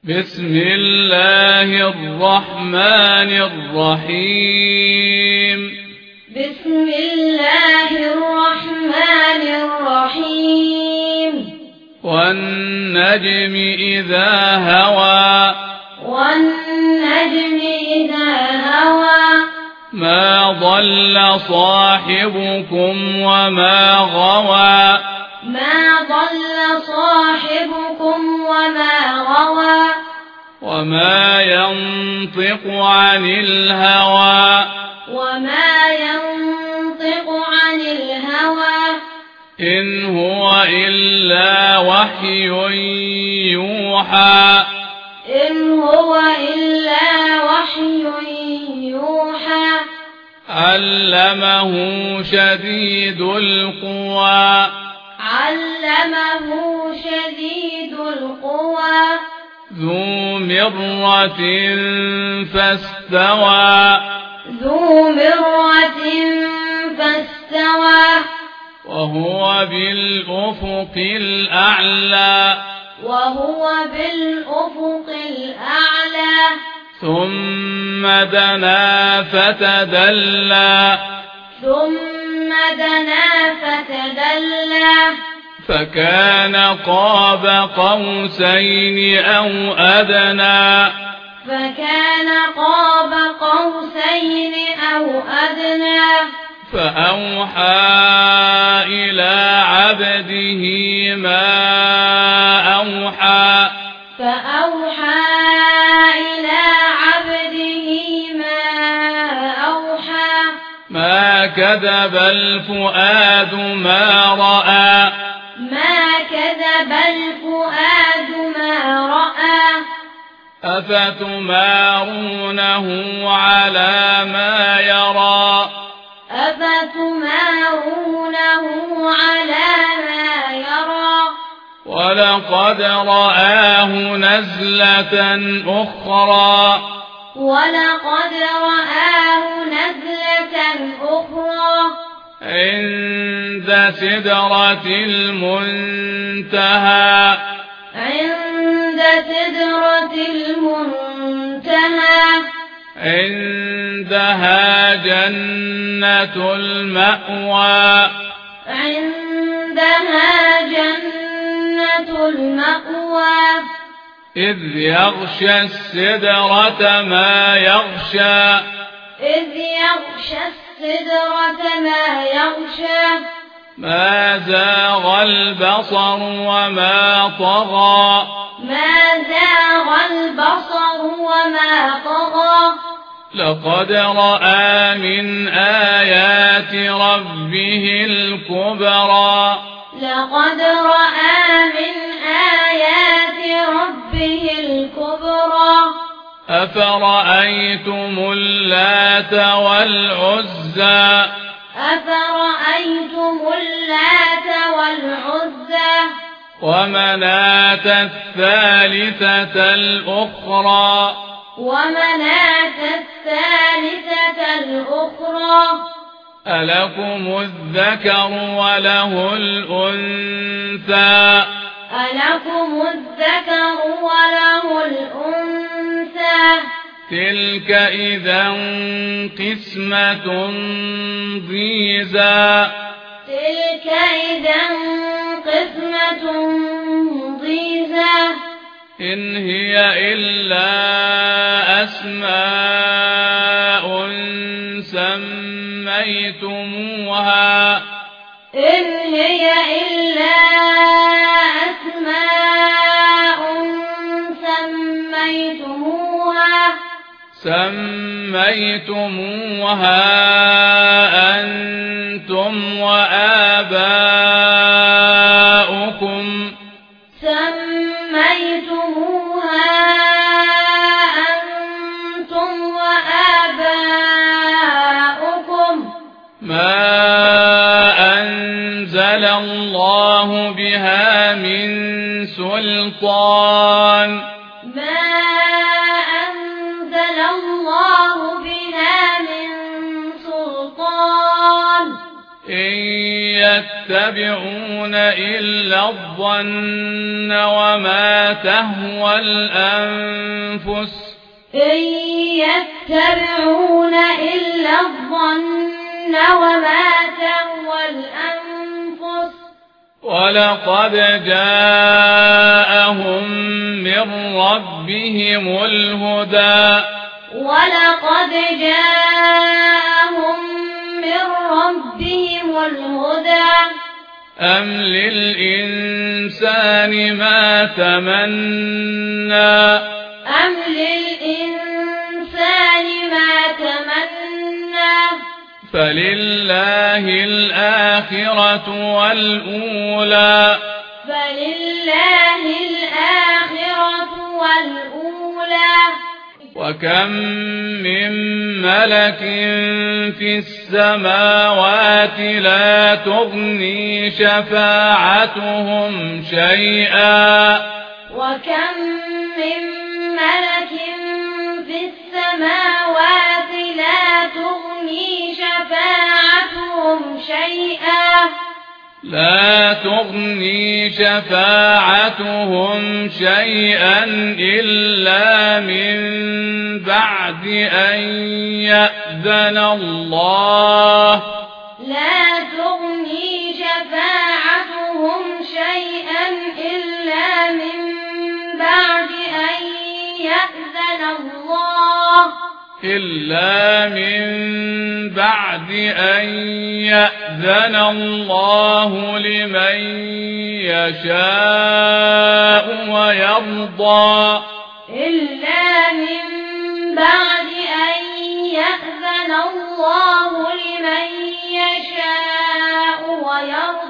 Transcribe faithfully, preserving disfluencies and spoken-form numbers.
بسم الله الرحمن الرحيم بسم الله الرحمن الرحيم والنجم إذا هوى والنجم إذا هوى ما ضل صاحبكم وما غوى ما ضل صاحبكم وما غوى وما ينطق عن الهوى وما ينطق عن الهوى إن هو إلا وحي يوحى إن هو إلا وحي يوحى علمه شديد القوى علمه شديد القوى ذو مرة فاستوى ذو مرة فاستوى وهو بالأفق الأعلى وهو بالأفق الأعلى ثم دنا فتدلى ثم دنا فتدلى فكان قاب قوسين أو أدنى فكان قاب قوسين أو أدنى فأوحى إلى عبده ما أوحى فأوحى إلى عبده ما أوحى ما كذب الفؤاد ما رأى ما كذب الفؤاد ما رأى أفتمارونه على ما يرى أفتمارونه على ما يرى ولقد رآه نزلة أخرى ولقد رآه نزلة أخرى عند سدرة المنتهى عند سدرة المنتهى عندها جنة المأوى عندها جنة المأوى إذ يغشى السدرة ما يغشى إذ يغشى السدرة ما يغشى ما زاغ البصر وما طغى ما زاغ البصر وما طغى لقد رأى من آيات ربه الكبرى لقد رأى من آيات ربه الكبرى أفرأيتم اللات والعزى أفرأيتم اللات والعزى ومناة الثالثة الأخرى ومناة الثالثة الأخرى ألكم الذكر وله الأنثى ألكم الذكر وله الأنثى تلك إذا قسمة ضيزى تلك إذا قسمة ضيزى إن هي إلا أسماء سميتموها إن هي إلا أسماء سميتموها سميتموها أنتم وآباؤكم سميتموها أنتم وآباؤكم ما أنزل الله بها من سلطان ما أنزل الله بها من سلطان إن يتبعون إلا الظن وما تهوى الأنفس إن يتبعون إلا الظن وما تهوى الأنفس ولقد جاءهم من ربهم الهدى ولقد جاءهم من ربهم الهدى أم للإنسان ما تمنى أم للإنسان ما تمنى فلله الآخرة والأولى فلله الآخرة والأولى وكم من ملك في السماوات لا تغني شفاعتهم شيئا وكم من ملك في السماوات لا تغني شفاعتهم شيئا لا تغني شفاعتهم شيئا إلا من بعد أن يأذن الله لا تغني شفاعتهم شيئا إلا من بعد أن يأذن الله إلا من بعد أن يأذن الله لمن يشاء ويرضى إلا من بعد أن يأذن الله لمن يشاء ويرضى